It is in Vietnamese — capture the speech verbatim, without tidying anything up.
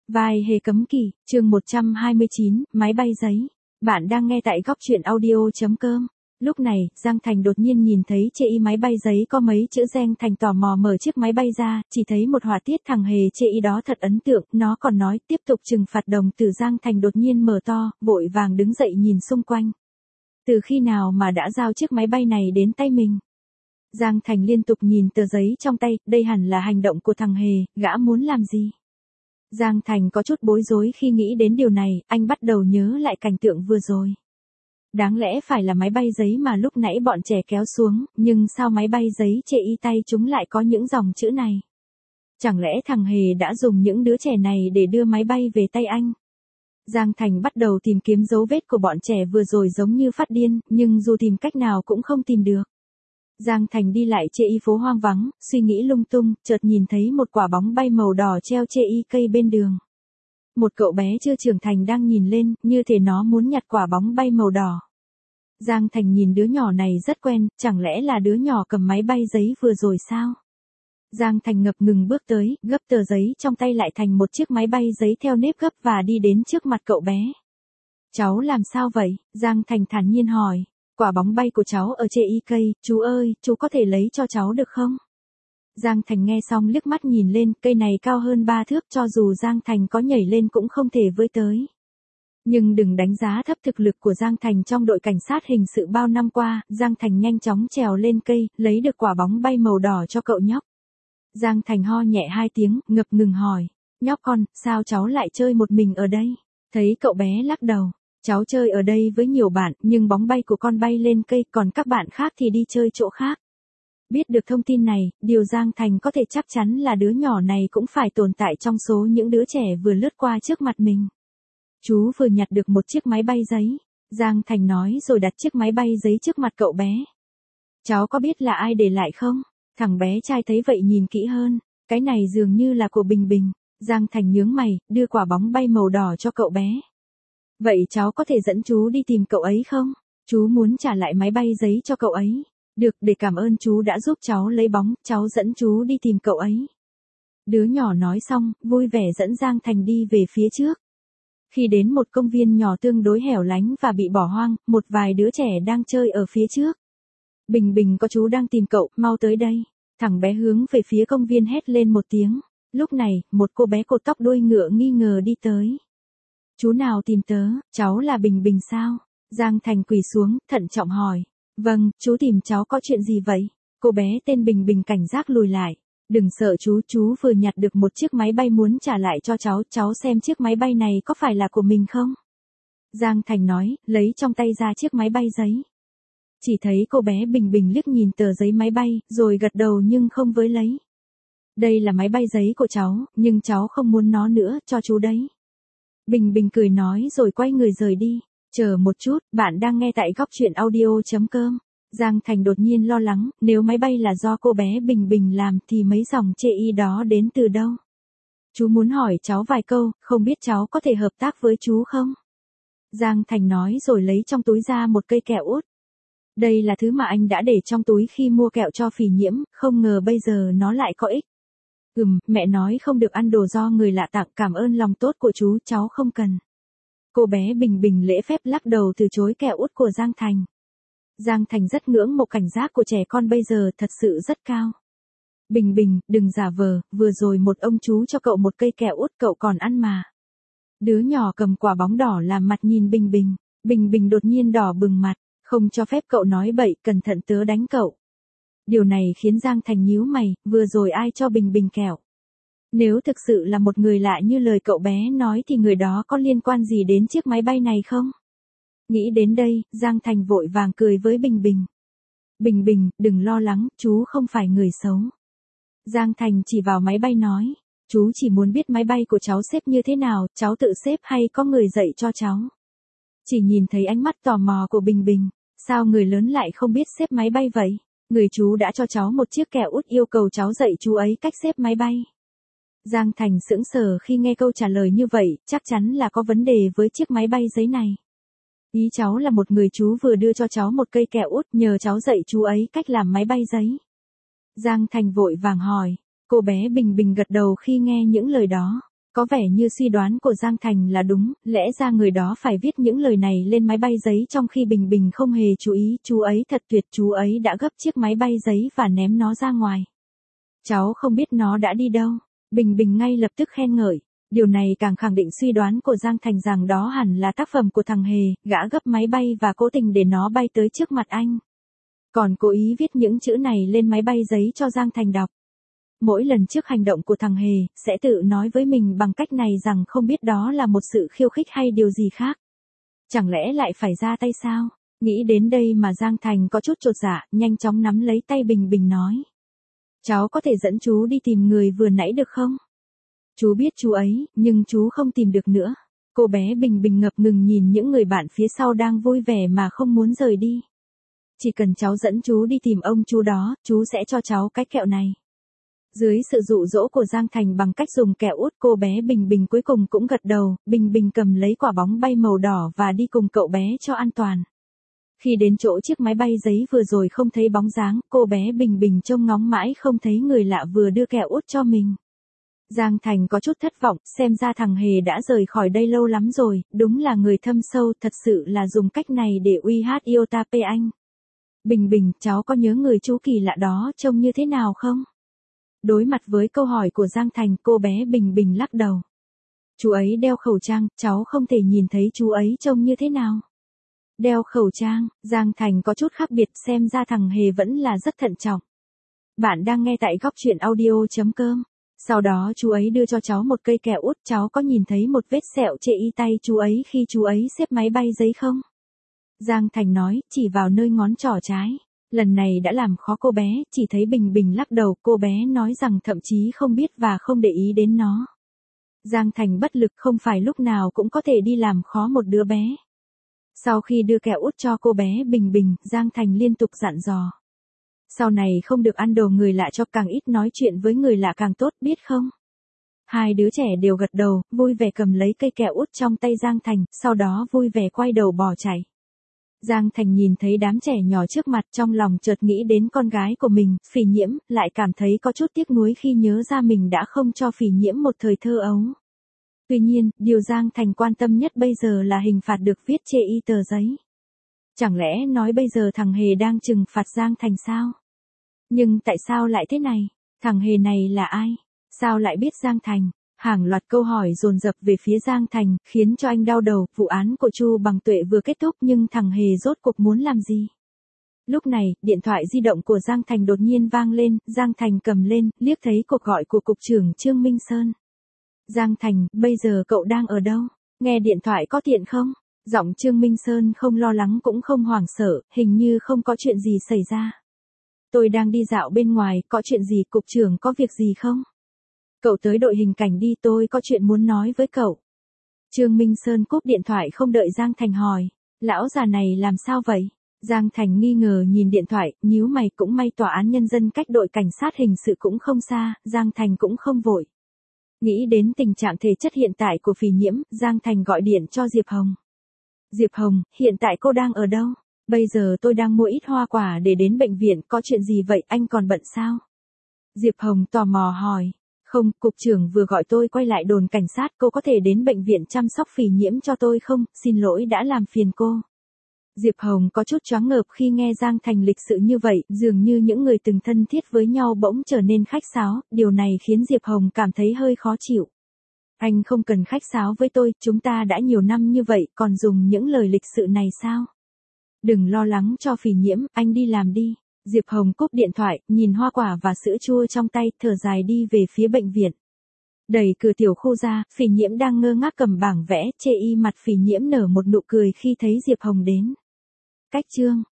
Vai hề cấm kỵ, chương một trăm hai mươi chín, máy bay giấy. Bạn đang nghe tại góc truyện audio.com. Lúc này, Giang Thành đột nhiên nhìn thấy chê y máy bay giấy có mấy chữ Giang Thành tò mò mở chiếc máy bay ra, chỉ thấy một họa tiết thằng hề chê y đó thật ấn tượng, nó còn nói tiếp tục trừng phạt đồng tử. Giang Thành đột nhiên mở to, vội vàng đứng dậy nhìn xung quanh. Từ khi nào mà đã giao chiếc máy bay này đến tay mình? Giang Thành liên tục nhìn tờ giấy trong tay, đây hẳn là hành động của thằng hề, gã muốn làm gì? Giang Thành có chút bối rối khi nghĩ đến điều này, anh bắt đầu nhớ lại cảnh tượng vừa rồi. Đáng lẽ phải là máy bay giấy mà lúc nãy bọn trẻ kéo xuống, nhưng sao máy bay giấy chê y tay chúng lại có những dòng chữ này? Chẳng lẽ thằng hề đã dùng những đứa trẻ này để đưa máy bay về tay anh? Giang Thành bắt đầu tìm kiếm dấu vết của bọn trẻ vừa rồi giống như phát điên, nhưng dù tìm cách nào cũng không tìm được. Giang Thành đi lại chê y phố hoang vắng, suy nghĩ lung tung, chợt nhìn thấy một quả bóng bay màu đỏ treo chê y cây bên đường. Một cậu bé chưa trưởng thành đang nhìn lên, như thể nó muốn nhặt quả bóng bay màu đỏ. Giang Thành nhìn đứa nhỏ này rất quen, chẳng lẽ là đứa nhỏ cầm máy bay giấy vừa rồi sao? Giang Thành ngập ngừng bước tới, gấp tờ giấy trong tay lại thành một chiếc máy bay giấy theo nếp gấp và đi đến trước mặt cậu bé. Cháu làm sao vậy? Giang Thành thản nhiên hỏi. Quả bóng bay của cháu ở chê y cây, chú ơi, chú có thể lấy cho cháu được không? Giang Thành nghe xong liếc mắt nhìn lên, cây này cao hơn ba thước, cho dù Giang Thành có nhảy lên cũng không thể với tới. Nhưng đừng đánh giá thấp thực lực của Giang Thành trong đội cảnh sát hình sự bao năm qua. Giang Thành nhanh chóng trèo lên cây, lấy được quả bóng bay màu đỏ cho cậu nhóc. Giang Thành ho nhẹ hai tiếng, ngập ngừng hỏi, nhóc con, sao cháu lại chơi một mình ở đây? Thấy cậu bé lắc đầu. Cháu chơi ở đây với nhiều bạn, nhưng bóng bay của con bay lên cây, còn các bạn khác thì đi chơi chỗ khác. Biết được thông tin này, điều Giang Thành có thể chắc chắn là đứa nhỏ này cũng phải tồn tại trong số những đứa trẻ vừa lướt qua trước mặt mình. Chú vừa nhặt được một chiếc máy bay giấy. Giang Thành nói rồi đặt chiếc máy bay giấy trước mặt cậu bé. Cháu có biết là ai để lại không? Thằng bé trai thấy vậy nhìn kỹ hơn. Cái này dường như là của Bình Bình. Giang Thành nhướng mày, đưa quả bóng bay màu đỏ cho cậu bé. Vậy cháu có thể dẫn chú đi tìm cậu ấy không? Chú muốn trả lại máy bay giấy cho cậu ấy. Được, để cảm ơn chú đã giúp cháu lấy bóng, cháu dẫn chú đi tìm cậu ấy. Đứa nhỏ nói xong, vui vẻ dẫn Giang Thành đi về phía trước. Khi đến một công viên nhỏ tương đối hẻo lánh và bị bỏ hoang, một vài đứa trẻ đang chơi ở phía trước. Bình Bình, có chú đang tìm cậu, mau tới đây. Thằng bé hướng về phía công viên hét lên một tiếng. Lúc này, một cô bé cột tóc đuôi ngựa nghi ngờ đi tới. Chú nào tìm tớ, cháu là Bình Bình sao? Giang Thành quỳ xuống, thận trọng hỏi. Vâng, chú tìm cháu có chuyện gì vậy? Cô bé tên Bình Bình cảnh giác lùi lại. Đừng sợ chú, chú vừa nhặt được một chiếc máy bay muốn trả lại cho cháu, cháu xem chiếc máy bay này có phải là của mình không? Giang Thành nói, lấy trong tay ra chiếc máy bay giấy. Chỉ thấy cô bé Bình Bình liếc nhìn tờ giấy máy bay, rồi gật đầu nhưng không với lấy. Đây là máy bay giấy của cháu, nhưng cháu không muốn nó nữa, cho chú đấy. Bình Bình cười nói rồi quay người rời đi. Chờ một chút, bạn đang nghe tại góc truyện audio.com. Giang Thành đột nhiên lo lắng, nếu máy bay là do cô bé Bình Bình làm thì mấy dòng chê y đó đến từ đâu? Chú muốn hỏi cháu vài câu, không biết cháu có thể hợp tác với chú không? Giang Thành nói rồi lấy trong túi ra một cây kẹo út. Đây là thứ mà anh đã để trong túi khi mua kẹo cho Phỉ Nhiễm, không ngờ bây giờ nó lại có ích. Ừm, mẹ nói không được ăn đồ do người lạ tặng, cảm ơn lòng tốt của chú, cháu không cần. Cô bé Bình Bình lễ phép lắc đầu từ chối kẹo út của Giang Thành. Giang Thành rất ngưỡng mộ cảnh giác của trẻ con bây giờ, thật sự rất cao. Bình Bình, đừng giả vờ, vừa rồi một ông chú cho cậu một cây kẹo út cậu còn ăn mà. Đứa nhỏ cầm quả bóng đỏ làm mặt nhìn Bình Bình. Bình Bình đột nhiên đỏ bừng mặt, không cho phép cậu nói bậy, cẩn thận tớ đánh cậu. Điều này khiến Giang Thành nhíu mày, vừa rồi ai cho Bình Bình kẹo? Nếu thực sự là một người lạ như lời cậu bé nói thì người đó có liên quan gì đến chiếc máy bay này không? Nghĩ đến đây, Giang Thành vội vàng cười với Bình Bình. Bình Bình, đừng lo lắng, chú không phải người xấu. Giang Thành chỉ vào máy bay nói, chú chỉ muốn biết máy bay của cháu xếp như thế nào, cháu tự xếp hay có người dạy cho cháu? Chỉ nhìn thấy ánh mắt tò mò của Bình Bình, sao người lớn lại không biết xếp máy bay vậy? Người chú đã cho cháu một chiếc kẹo út yêu cầu cháu dạy chú ấy cách xếp máy bay. Giang Thành sững sờ khi nghe câu trả lời như vậy, chắc chắn là có vấn đề với chiếc máy bay giấy này. Ý cháu là một người chú vừa đưa cho cháu một cây kẹo út nhờ cháu dạy chú ấy cách làm máy bay giấy. Giang Thành vội vàng hỏi, cô bé Bình Bình gật đầu khi nghe những lời đó. Có vẻ như suy đoán của Giang Thành là đúng, lẽ ra người đó phải viết những lời này lên máy bay giấy trong khi Bình Bình không hề chú ý, chú ấy thật tuyệt, chú ấy đã gấp chiếc máy bay giấy và ném nó ra ngoài. Cháu không biết nó đã đi đâu. Bình Bình ngay lập tức khen ngợi. Điều này càng khẳng định suy đoán của Giang Thành rằng đó hẳn là tác phẩm của thằng Hề, gã gấp máy bay và cố tình để nó bay tới trước mặt anh. Còn cố ý viết những chữ này lên máy bay giấy cho Giang Thành đọc. Mỗi lần trước hành động của thằng Hề, sẽ tự nói với mình bằng cách này rằng không biết đó là một sự khiêu khích hay điều gì khác. Chẳng lẽ lại phải ra tay sao? Nghĩ đến đây mà Giang Thành có chút chột dạ, nhanh chóng nắm lấy tay Bình Bình nói. Cháu có thể dẫn chú đi tìm người vừa nãy được không? Chú biết chú ấy, nhưng chú không tìm được nữa. Cô bé Bình Bình ngập ngừng nhìn những người bạn phía sau đang vui vẻ mà không muốn rời đi. Chỉ cần cháu dẫn chú đi tìm ông chú đó, chú sẽ cho cháu cái kẹo này. Dưới sự dụ dỗ của Giang Thành bằng cách dùng kẹo út, cô bé Bình Bình cuối cùng cũng gật đầu. Bình Bình cầm lấy quả bóng bay màu đỏ và đi cùng cậu bé cho an toàn. Khi đến chỗ chiếc máy bay giấy vừa rồi không thấy bóng dáng, cô bé Bình Bình trông ngóng mãi không thấy người lạ vừa đưa kẹo út cho mình. Giang Thành có chút thất vọng, xem ra thằng Hề đã rời khỏi đây lâu lắm rồi, đúng là người thâm sâu, thật sự là dùng cách này để uy hát Iotape anh. Bình Bình, cháu có nhớ người chú kỳ lạ đó trông như thế nào không? Đối mặt với câu hỏi của Giang Thành, cô bé Bình Bình lắc đầu. Chú ấy đeo khẩu trang, cháu không thể nhìn thấy chú ấy trông như thế nào. Đeo khẩu trang, Giang Thành có chút khác biệt, xem ra thằng Hề vẫn là rất thận trọng. Bạn đang nghe tại góc truyện audio chấm com. Sau đó chú ấy đưa cho cháu một cây kẹo út, cháu có nhìn thấy một vết sẹo trên y tay chú ấy khi chú ấy xếp máy bay giấy không? Giang Thành nói, chỉ vào nơi ngón trỏ trái. Lần này đã làm khó cô bé, chỉ thấy Bình Bình lắc đầu, cô bé nói rằng thậm chí không biết và không để ý đến nó. Giang Thành bất lực, không phải lúc nào cũng có thể đi làm khó một đứa bé. Sau khi đưa kẹo út cho cô bé Bình Bình, Giang Thành liên tục dặn dò. Sau này không được ăn đồ người lạ, cho càng ít nói chuyện với người lạ càng tốt, biết không? Hai đứa trẻ đều gật đầu, vui vẻ cầm lấy cây kẹo út trong tay Giang Thành, sau đó vui vẻ quay đầu bỏ chạy. Giang Thành nhìn thấy đám trẻ nhỏ trước mặt, trong lòng chợt nghĩ đến con gái của mình, Phỉ Nhiễm, lại cảm thấy có chút tiếc nuối khi nhớ ra mình đã không cho Phỉ Nhiễm một thời thơ ấu. Tuy nhiên, điều Giang Thành quan tâm nhất bây giờ là hình phạt được viết trên y tờ giấy. Chẳng lẽ nói bây giờ thằng Hề đang trừng phạt Giang Thành sao? Nhưng tại sao lại thế này? Thằng Hề này là ai? Sao lại biết Giang Thành? Hàng loạt câu hỏi dồn dập về phía Giang Thành, khiến cho anh đau đầu. Vụ án của Chu Bằng Tuệ vừa kết thúc nhưng thằng Hề rốt cuộc muốn làm gì? Lúc này, điện thoại di động của Giang Thành đột nhiên vang lên, Giang Thành cầm lên, liếc thấy cuộc gọi của Cục trưởng Trương Minh Sơn. Giang Thành, bây giờ cậu đang ở đâu? Nghe điện thoại có tiện không? Giọng Trương Minh Sơn không lo lắng cũng không hoảng sợ, hình như không có chuyện gì xảy ra. Tôi đang đi dạo bên ngoài, có chuyện gì? Cục trưởng có việc gì không? Cậu tới đội hình cảnh đi, tôi có chuyện muốn nói với cậu. Trương Minh Sơn cúp điện thoại không đợi Giang Thành hỏi. Lão già này làm sao vậy? Giang Thành nghi ngờ nhìn điện thoại, nhíu mày, cũng may tòa án nhân dân cách đội cảnh sát hình sự cũng không xa, Giang Thành cũng không vội. Nghĩ đến tình trạng thể chất hiện tại của Phỉ Nhiễm, Giang Thành gọi điện cho Diệp Hồng. Diệp Hồng, hiện tại cô đang ở đâu? Bây giờ tôi đang mua ít hoa quả để đến bệnh viện, có chuyện gì vậy, anh còn bận sao? Diệp Hồng tò mò hỏi. Không, cục trưởng vừa gọi tôi quay lại đồn cảnh sát, cô có thể đến bệnh viện chăm sóc Phỉ Nhiễm cho tôi không? Xin lỗi đã làm phiền cô. Diệp Hồng có chút choáng ngợp khi nghe Giang Thành lịch sự như vậy, dường như những người từng thân thiết với nhau bỗng trở nên khách sáo, điều này khiến Diệp Hồng cảm thấy hơi khó chịu. Anh không cần khách sáo với tôi, chúng ta đã nhiều năm như vậy, còn dùng những lời lịch sự này sao? Đừng lo lắng cho Phỉ Nhiễm, anh đi làm đi. Diệp Hồng cúp điện thoại, nhìn hoa quả và sữa chua trong tay, thở dài đi về phía bệnh viện. Đẩy cửa tiểu khu ra, Phỉ Nhiễm đang ngơ ngác cầm bảng vẽ, chê y mặt Phỉ Nhiễm nở một nụ cười khi thấy Diệp Hồng đến. Cách chương